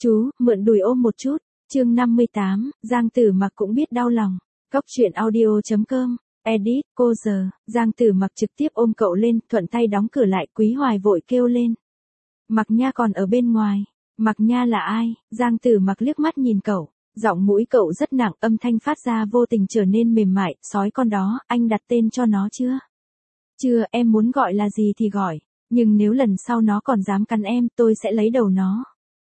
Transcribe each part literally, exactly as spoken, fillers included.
Chú, mượn đùi ôm một chút. Chương năm mươi tám, Giang Tử Mặc cũng biết đau lòng. Cốc truyện audio chấm com, edit, cô giờ, Giang Tử Mặc trực tiếp ôm cậu lên, thuận tay đóng cửa lại, Quý Hoài vội kêu lên. Mặc Nha còn ở bên ngoài. Mặc Nha là ai? Giang Tử Mặc liếc mắt nhìn cậu, giọng mũi cậu rất nặng, âm thanh phát ra vô tình trở nên mềm mại, sói con đó, anh đặt tên cho nó chưa? Chưa, em muốn gọi là gì thì gọi, nhưng nếu lần sau nó còn dám cắn em, tôi sẽ lấy đầu nó.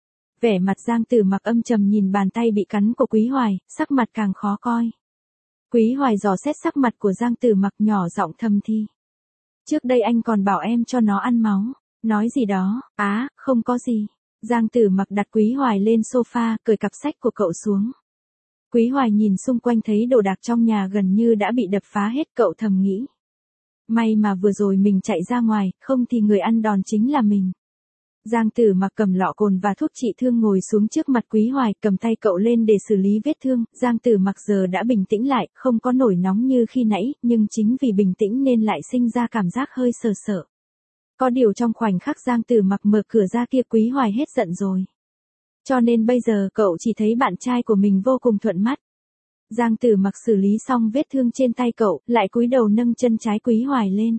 Vẻ mặt Giang Tử Mặc âm trầm nhìn bàn tay bị cắn của Quý Hoài, sắc mặt càng khó coi. Quý Hoài dò xét sắc mặt của Giang Tử Mặc nhỏ giọng thầm thì. Trước đây anh còn bảo em cho nó ăn máu. Nói gì đó, á, không có gì. Giang Tử Mặc đặt Quý Hoài lên sofa, cởi cặp sách của cậu xuống. Quý Hoài nhìn xung quanh thấy đồ đạc trong nhà gần như đã bị đập phá hết, cậu thầm nghĩ. May mà vừa rồi mình chạy ra ngoài, không thì người ăn đòn chính là mình. Giang Tử Mặc cầm lọ cồn và thuốc trị thương ngồi xuống trước mặt Quý Hoài, cầm tay cậu lên để xử lý vết thương. Giang Tử Mặc giờ đã bình tĩnh lại, không có nổi nóng như khi nãy, nhưng chính vì bình tĩnh nên lại sinh ra cảm giác hơi sợ sợ. Có điều trong khoảnh khắc Giang Tử Mặc mở cửa ra kia, Quý Hoài hết giận rồi. Cho nên bây giờ cậu chỉ thấy bạn trai của mình vô cùng thuận mắt. Giang Tử Mặc xử lý xong vết thương trên tay cậu, lại cúi đầu nâng chân trái Quý Hoài lên.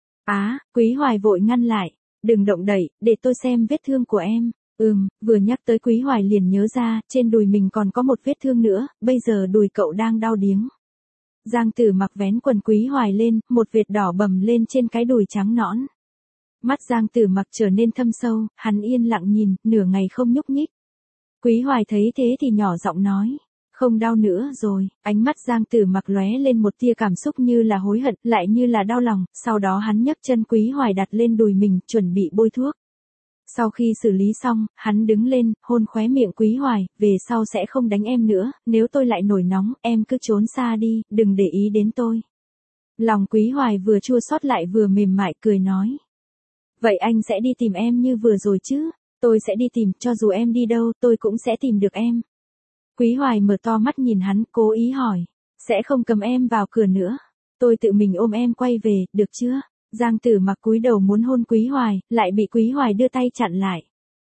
Á, Quý Hoài vội ngăn lại. Đừng động đậy, để tôi xem vết thương của em. Ừm, vừa nhắc tới Quý Hoài liền nhớ ra, trên đùi mình còn có một vết thương nữa, bây giờ đùi cậu đang đau điếng. Giang Tử Mặc vén quần Quý Hoài lên, một vệt đỏ bầm lên trên cái đùi trắng nõn. Mắt Giang Tử Mặc trở nên thâm sâu, hắn yên lặng nhìn, nửa ngày không nhúc nhích. Quý Hoài thấy thế thì nhỏ giọng nói. Không đau nữa rồi. Ánh mắt Giang Tử Mặc lóe lên một tia cảm xúc như là hối hận, lại như là đau lòng, sau đó hắn nhấc chân Quý Hoài đặt lên đùi mình, chuẩn bị bôi thuốc. Sau khi xử lý xong, hắn đứng lên, hôn khóe miệng Quý Hoài, về sau sẽ không đánh em nữa, nếu tôi lại nổi nóng, em cứ trốn xa đi, đừng để ý đến tôi. Lòng Quý Hoài vừa chua xót lại vừa mềm mại, cười nói. Vậy anh sẽ đi tìm em như vừa rồi chứ? Tôi sẽ đi tìm, cho dù em đi đâu, tôi cũng sẽ tìm được em. Quý Hoài mở to mắt nhìn hắn, cố ý hỏi. Sẽ không cầm em vào cửa nữa. Tôi tự mình ôm em quay về, được chưa? Giang Tử Mặc cúi đầu muốn hôn Quý Hoài, lại bị Quý Hoài đưa tay chặn lại.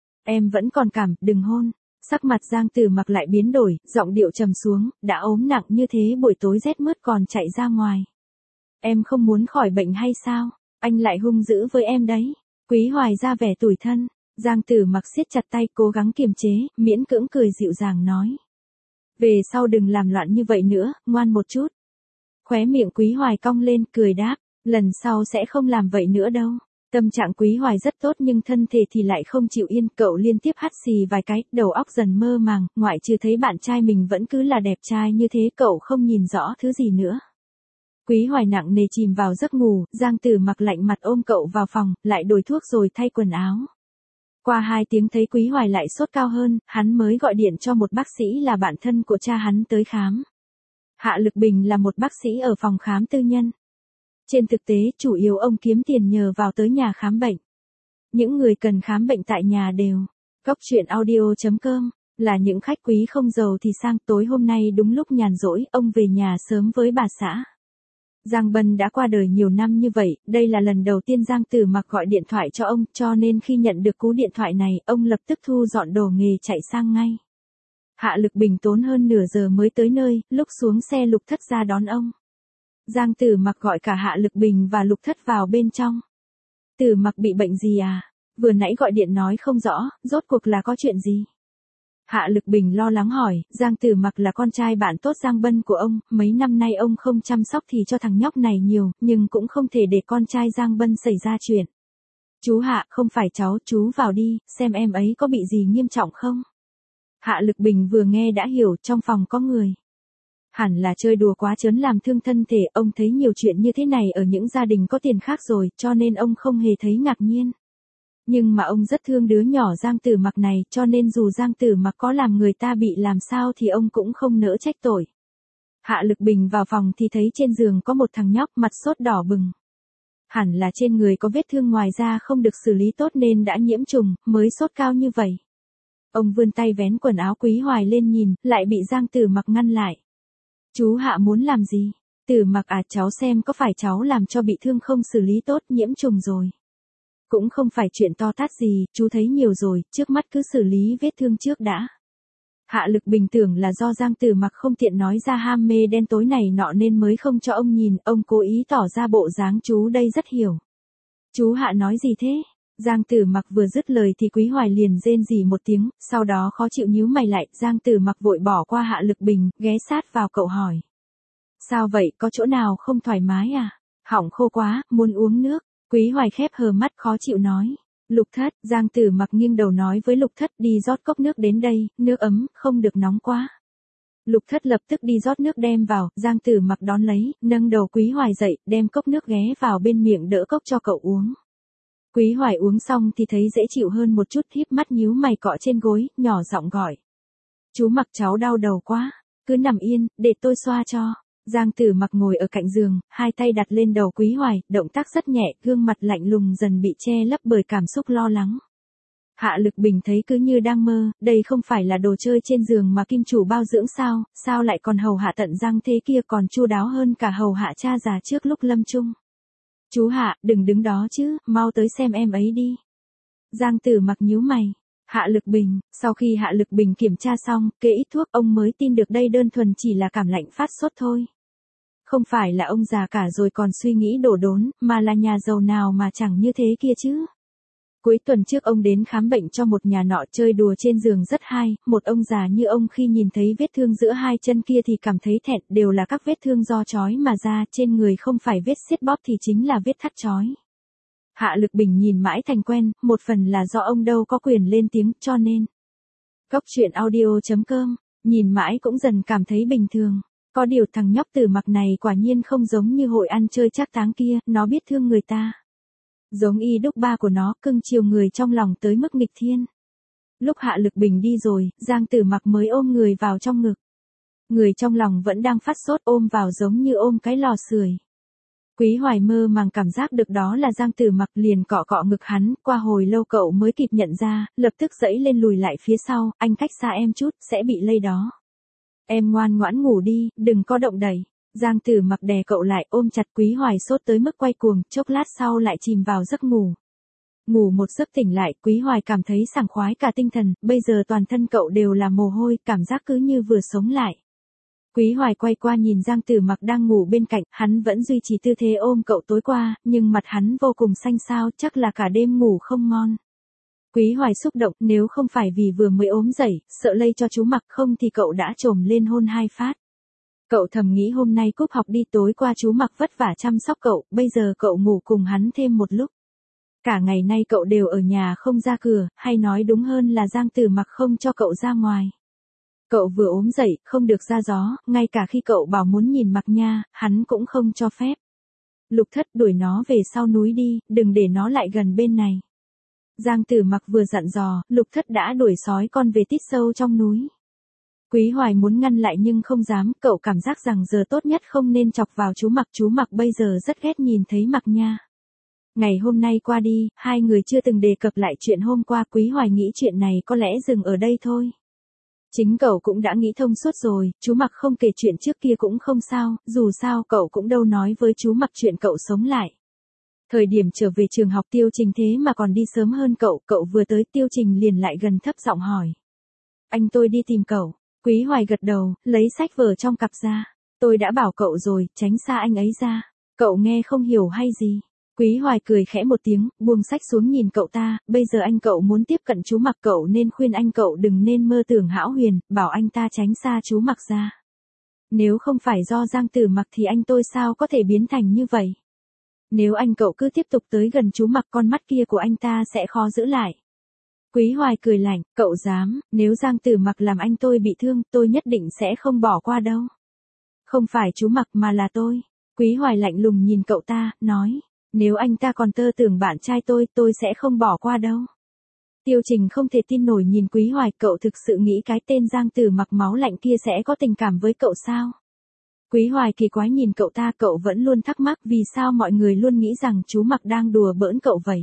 Em vẫn còn cảm, đừng hôn. Sắc mặt Giang Tử Mặc lại biến đổi, giọng điệu trầm xuống, đã ốm nặng như thế buổi tối rét mướt còn chạy ra ngoài. Em không muốn khỏi bệnh hay sao? Anh lại hung dữ với em đấy. Quý Hoài ra vẻ tủi thân. Giang Tử Mặc siết chặt tay, cố gắng kiềm chế, miễn cưỡng cười dịu dàng nói. Về sau đừng làm loạn như vậy nữa, ngoan một chút. Khóe miệng Quý Hoài cong lên, cười đáp, lần sau sẽ không làm vậy nữa đâu. Tâm trạng Quý Hoài rất tốt nhưng thân thể thì lại không chịu yên, cậu liên tiếp hắt xì vài cái, đầu óc dần mơ màng, ngoại trừ thấy bạn trai mình vẫn cứ là đẹp trai như thế, cậu không nhìn rõ thứ gì nữa. Quý Hoài nặng nề chìm vào giấc ngủ, Giang Tử Mặc lạnh mặt ôm cậu vào phòng, lại đổi thuốc rồi thay quần áo. Qua hai tiếng thấy Quý Hoài lại sốt cao hơn, hắn mới gọi điện cho một bác sĩ là bạn thân của cha hắn tới khám. Hạ Lực Bình là một bác sĩ ở phòng khám tư nhân. Trên thực tế, chủ yếu ông kiếm tiền nhờ vào tới nhà khám bệnh. Những người cần khám bệnh tại nhà đều. Cốc truyện audio chấm com, là những khách quý không giàu thì sang. Tối hôm nay đúng lúc nhàn rỗi, ông về nhà sớm với bà xã. Giang Bân đã qua đời nhiều năm như vậy, đây là lần đầu tiên Giang Tử Mặc gọi điện thoại cho ông, cho nên khi nhận được cú điện thoại này, ông lập tức thu dọn đồ nghề chạy sang ngay. Hạ Lực Bình tốn hơn nửa giờ mới tới nơi, lúc xuống xe Lục Thất ra đón ông. Giang Tử Mặc gọi cả Hạ Lực Bình và Lục Thất vào bên trong. Tử Mặc bị bệnh gì à? Vừa nãy gọi điện nói không rõ, rốt cuộc là có chuyện gì? Hạ Lực Bình lo lắng hỏi, Giang Tử Mặc là con trai bạn tốt Giang Bân của ông, mấy năm nay ông không chăm sóc thì cho thằng nhóc này nhiều, nhưng cũng không thể để con trai Giang Bân xảy ra chuyện. Chú Hạ, không phải cháu, chú vào đi, xem em ấy có bị gì nghiêm trọng không? Hạ Lực Bình vừa nghe đã hiểu, trong phòng có người. Hẳn là chơi đùa quá trớn làm thương thân thể, ông thấy nhiều chuyện như thế này ở những gia đình có tiền khác rồi, cho nên ông không hề thấy ngạc nhiên. Nhưng mà ông rất thương đứa nhỏ Giang Tử Mặc này, cho nên dù Giang Tử Mặc có làm người ta bị làm sao thì ông cũng không nỡ trách tội. Hạ Lực Bình vào phòng thì thấy trên giường có một thằng nhóc mặt sốt đỏ bừng. Hẳn là trên người có vết thương, ngoài ra không được xử lý tốt nên đã nhiễm trùng, mới sốt cao như vậy. Ông vươn tay vén quần áo Quý Hoài lên nhìn, lại bị Giang Tử Mặc ngăn lại. Chú Hạ muốn làm gì? Tử Mặc à, cháu xem có phải cháu làm cho bị thương không xử lý tốt, nhiễm trùng rồi. Cũng không phải chuyện to tát gì, chú thấy nhiều rồi, trước mắt cứ xử lý vết thương trước đã. Hạ Lực Bình tưởng là do Giang Tử Mặc không tiện nói ra ham mê đen tối này nọ nên mới không cho ông nhìn, ông cố ý tỏ ra bộ dáng chú đây rất hiểu. Chú Hạ nói gì thế? Giang Tử Mặc vừa dứt lời thì Quý Hoài liền rên rỉ một tiếng, sau đó khó chịu nhíu mày lại, Giang Tử Mặc vội bỏ qua Hạ Lực Bình, ghé sát vào cậu hỏi. Sao vậy, có chỗ nào không thoải mái à? Họng khô quá, muốn uống nước. Quý Hoài khép hờ mắt khó chịu nói. Lục Thất, Giang Tử Mặc nghiêng đầu nói với Lục Thất đi rót cốc nước đến đây, nước ấm, không được nóng quá. Lục Thất lập tức đi rót nước đem vào, Giang Tử Mặc đón lấy, nâng đầu Quý Hoài dậy, đem cốc nước ghé vào bên miệng đỡ cốc cho cậu uống. Quý Hoài uống xong thì thấy dễ chịu hơn một chút, híp mắt nhíu mày cọ trên gối, nhỏ giọng gọi. Chú Mặc cháu đau đầu quá, cứ nằm yên, để tôi xoa cho. Giang Tử Mặc ngồi ở cạnh giường, hai tay đặt lên đầu Quý Hoài, động tác rất nhẹ, gương mặt lạnh lùng dần bị che lấp bởi cảm xúc lo lắng. Hạ Lực Bình thấy cứ như đang mơ, đây không phải là đồ chơi trên giường mà kim chủ bao dưỡng sao, sao lại còn hầu hạ tận Giang thế kia, còn chu đáo hơn cả hầu hạ cha già trước lúc lâm chung. Chú Hạ, đừng đứng đó chứ, mau tới xem em ấy đi. Giang Tử Mặc nhíu mày. Hạ Lực Bình, sau khi Hạ Lực Bình kiểm tra xong, kê ít thuốc, ông mới tin được đây đơn thuần chỉ là cảm lạnh phát sốt thôi. Không phải là ông già cả rồi còn suy nghĩ đổ đốn, mà là nhà giàu nào mà chẳng như thế kia chứ. Cuối tuần trước ông đến khám bệnh cho một nhà nọ, chơi đùa trên giường rất hay, một ông già như ông khi nhìn thấy vết thương giữa hai chân kia thì cảm thấy thẹn, đều là các vết thương do chói mà ra, trên người không phải vết siết bóp thì chính là vết thắt chói. Hạ Lực Bình nhìn mãi thành quen, một phần là do ông đâu có quyền lên tiếng, cho nên. Góc truyện audio chấm com, nhìn mãi cũng dần cảm thấy bình thường. Có điều thằng nhóc Tử Mặc này quả nhiên không giống như hội ăn chơi trác táng kia, nó biết thương người ta. Giống y đúc ba của nó, cưng chiều người trong lòng tới mức nghịch thiên. Lúc Hạ Lực Bình đi rồi, Giang Tử Mặc mới ôm người vào trong ngực. Người trong lòng vẫn đang phát sốt, ôm vào giống như ôm cái lò sưởi. Quý Hoài mơ màng cảm giác được đó là Giang Tử Mặc, liền cọ cọ ngực hắn, qua hồi lâu cậu mới kịp nhận ra, lập tức dẫy lên lùi lại phía sau, anh cách xa em chút, sẽ bị lây đó. Em ngoan ngoãn ngủ đi, đừng có động đẩy. Giang Tử Mặc đè cậu lại, ôm chặt Quý Hoài sốt tới mức quay cuồng, chốc lát sau lại chìm vào giấc ngủ. Ngủ một giấc tỉnh lại, Quý Hoài cảm thấy sảng khoái cả tinh thần, bây giờ toàn thân cậu đều là mồ hôi, cảm giác cứ như vừa sống lại. Quý Hoài quay qua nhìn Giang Tử Mặc đang ngủ bên cạnh, hắn vẫn duy trì tư thế ôm cậu tối qua, nhưng mặt hắn vô cùng xanh xao, chắc là cả đêm ngủ không ngon. Quý Hoài xúc động, nếu không phải vì vừa mới ốm dậy, sợ lây cho chú Mặc không thì cậu đã trồm lên hôn hai phát. Cậu thầm nghĩ hôm nay cúp học đi, tối qua chú Mặc vất vả chăm sóc cậu, bây giờ cậu ngủ cùng hắn thêm một lúc. Cả ngày nay cậu đều ở nhà không ra cửa, hay nói đúng hơn là Giang Tử Mặc không cho cậu ra ngoài. Cậu vừa ốm dậy, không được ra gió, ngay cả khi cậu bảo muốn nhìn Mặc Nha, hắn cũng không cho phép. Lục Thất, đuổi nó về sau núi đi, đừng để nó lại gần bên này. Giang Tử Mặc vừa dặn dò, Lục Thất đã đuổi sói con về tít sâu trong núi. Quý Hoài muốn ngăn lại nhưng không dám, cậu cảm giác rằng giờ tốt nhất không nên chọc vào chú Mặc, chú Mặc bây giờ rất ghét nhìn thấy Mặc Nha. Ngày hôm nay qua đi, hai người chưa từng đề cập lại chuyện hôm qua, Quý Hoài nghĩ chuyện này có lẽ dừng ở đây thôi. Chính cậu cũng đã nghĩ thông suốt rồi, chú Mặc không kể chuyện trước kia cũng không sao, dù sao cậu cũng đâu nói với chú Mặc chuyện cậu sống lại. Thời điểm trở về trường học Tiêu Trình thế mà còn đi sớm hơn cậu, cậu vừa tới Tiêu Trình liền lại gần thấp giọng hỏi. Anh tôi đi tìm cậu. Quý Hoài gật đầu, lấy sách vở trong cặp ra. Tôi đã bảo cậu rồi, tránh xa anh ấy ra. Cậu nghe không hiểu hay gì. Quý Hoài cười khẽ một tiếng, buông sách xuống nhìn cậu ta, bây giờ anh cậu muốn tiếp cận chú Mặc, cậu nên khuyên anh cậu đừng nên mơ tưởng hão huyền, bảo anh ta tránh xa chú Mặc ra. Nếu không phải do Giang Tử Mặc thì anh tôi sao có thể biến thành như vậy. Nếu anh cậu cứ tiếp tục tới gần chú Mặc, con mắt kia của anh ta sẽ khó giữ lại. Quý Hoài cười lạnh, cậu dám, nếu Giang Tử Mặc làm anh tôi bị thương, tôi nhất định sẽ không bỏ qua đâu. Không phải chú Mặc mà là tôi. Quý Hoài lạnh lùng nhìn cậu ta, nói, nếu anh ta còn tơ tưởng bạn trai tôi, tôi sẽ không bỏ qua đâu. Tiêu Trình không thể tin nổi nhìn Quý Hoài, cậu thực sự nghĩ cái tên Giang Tử Mặc máu lạnh kia sẽ có tình cảm với cậu sao? Quý Hoài kỳ quái nhìn cậu ta, cậu vẫn luôn thắc mắc vì sao mọi người luôn nghĩ rằng chú Mặc đang đùa bỡn cậu vậy.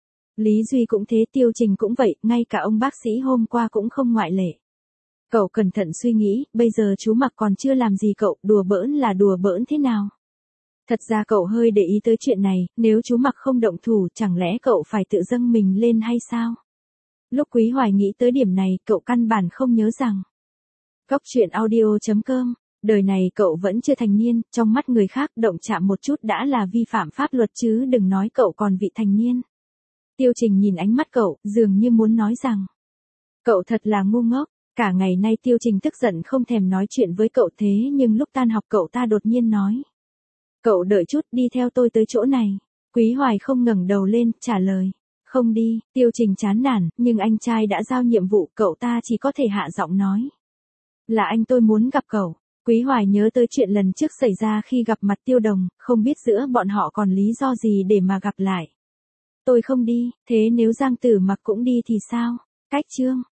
Lý Duy cũng thế, Tiêu Trình cũng vậy, ngay cả ông bác sĩ hôm qua cũng không ngoại lệ. Cậu cẩn thận suy nghĩ, bây giờ chú Mặc còn chưa làm gì cậu, đùa bỡn là đùa bỡn thế nào? Thật ra cậu hơi để ý tới chuyện này, nếu chú Mặc không động thủ chẳng lẽ cậu phải tự dâng mình lên hay sao? Lúc Quý Hoài nghĩ tới điểm này, cậu căn bản không nhớ rằng. Góc truyện audio chấm com, đời này cậu vẫn chưa thành niên, trong mắt người khác động chạm một chút đã là vi phạm pháp luật chứ đừng nói cậu còn vị thành niên. Tiêu Trình nhìn ánh mắt cậu, dường như muốn nói rằng. Cậu thật là ngu ngốc, cả ngày nay Tiêu Trình tức giận không thèm nói chuyện với cậu thế nhưng lúc tan học cậu ta đột nhiên nói. Cậu đợi chút, đi theo tôi tới chỗ này. Quý Hoài không ngẩng đầu lên, trả lời. Không đi, Tiêu Trình chán nản, nhưng anh trai đã giao nhiệm vụ, cậu ta chỉ có thể hạ giọng nói. Là anh tôi muốn gặp cậu. Quý Hoài nhớ tới chuyện lần trước xảy ra khi gặp mặt Tiêu Đồng, không biết giữa bọn họ còn lý do gì để mà gặp lại. Tôi không đi, thế nếu Giang Tử Mặc cũng đi thì sao? Cách chương.